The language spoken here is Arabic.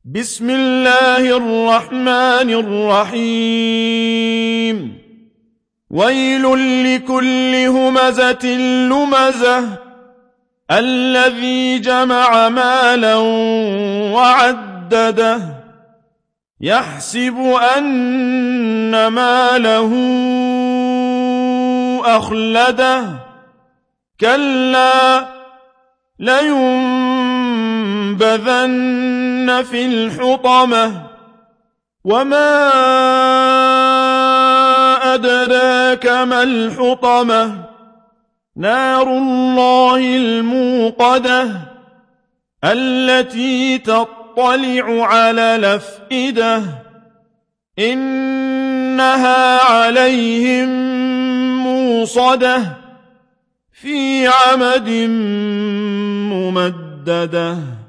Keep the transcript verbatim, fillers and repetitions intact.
بسم الله الرحمن الرحيم ويل لكل همزة لمزة الذي جمع مالا وعدده يحسب أن ماله أخلده كلا لينبذن في الحطمة وما أدراك ما الحطمة نار الله الموقدة التي تطلع على الأفئدة إنها عليهم موصدة في عمد ممددة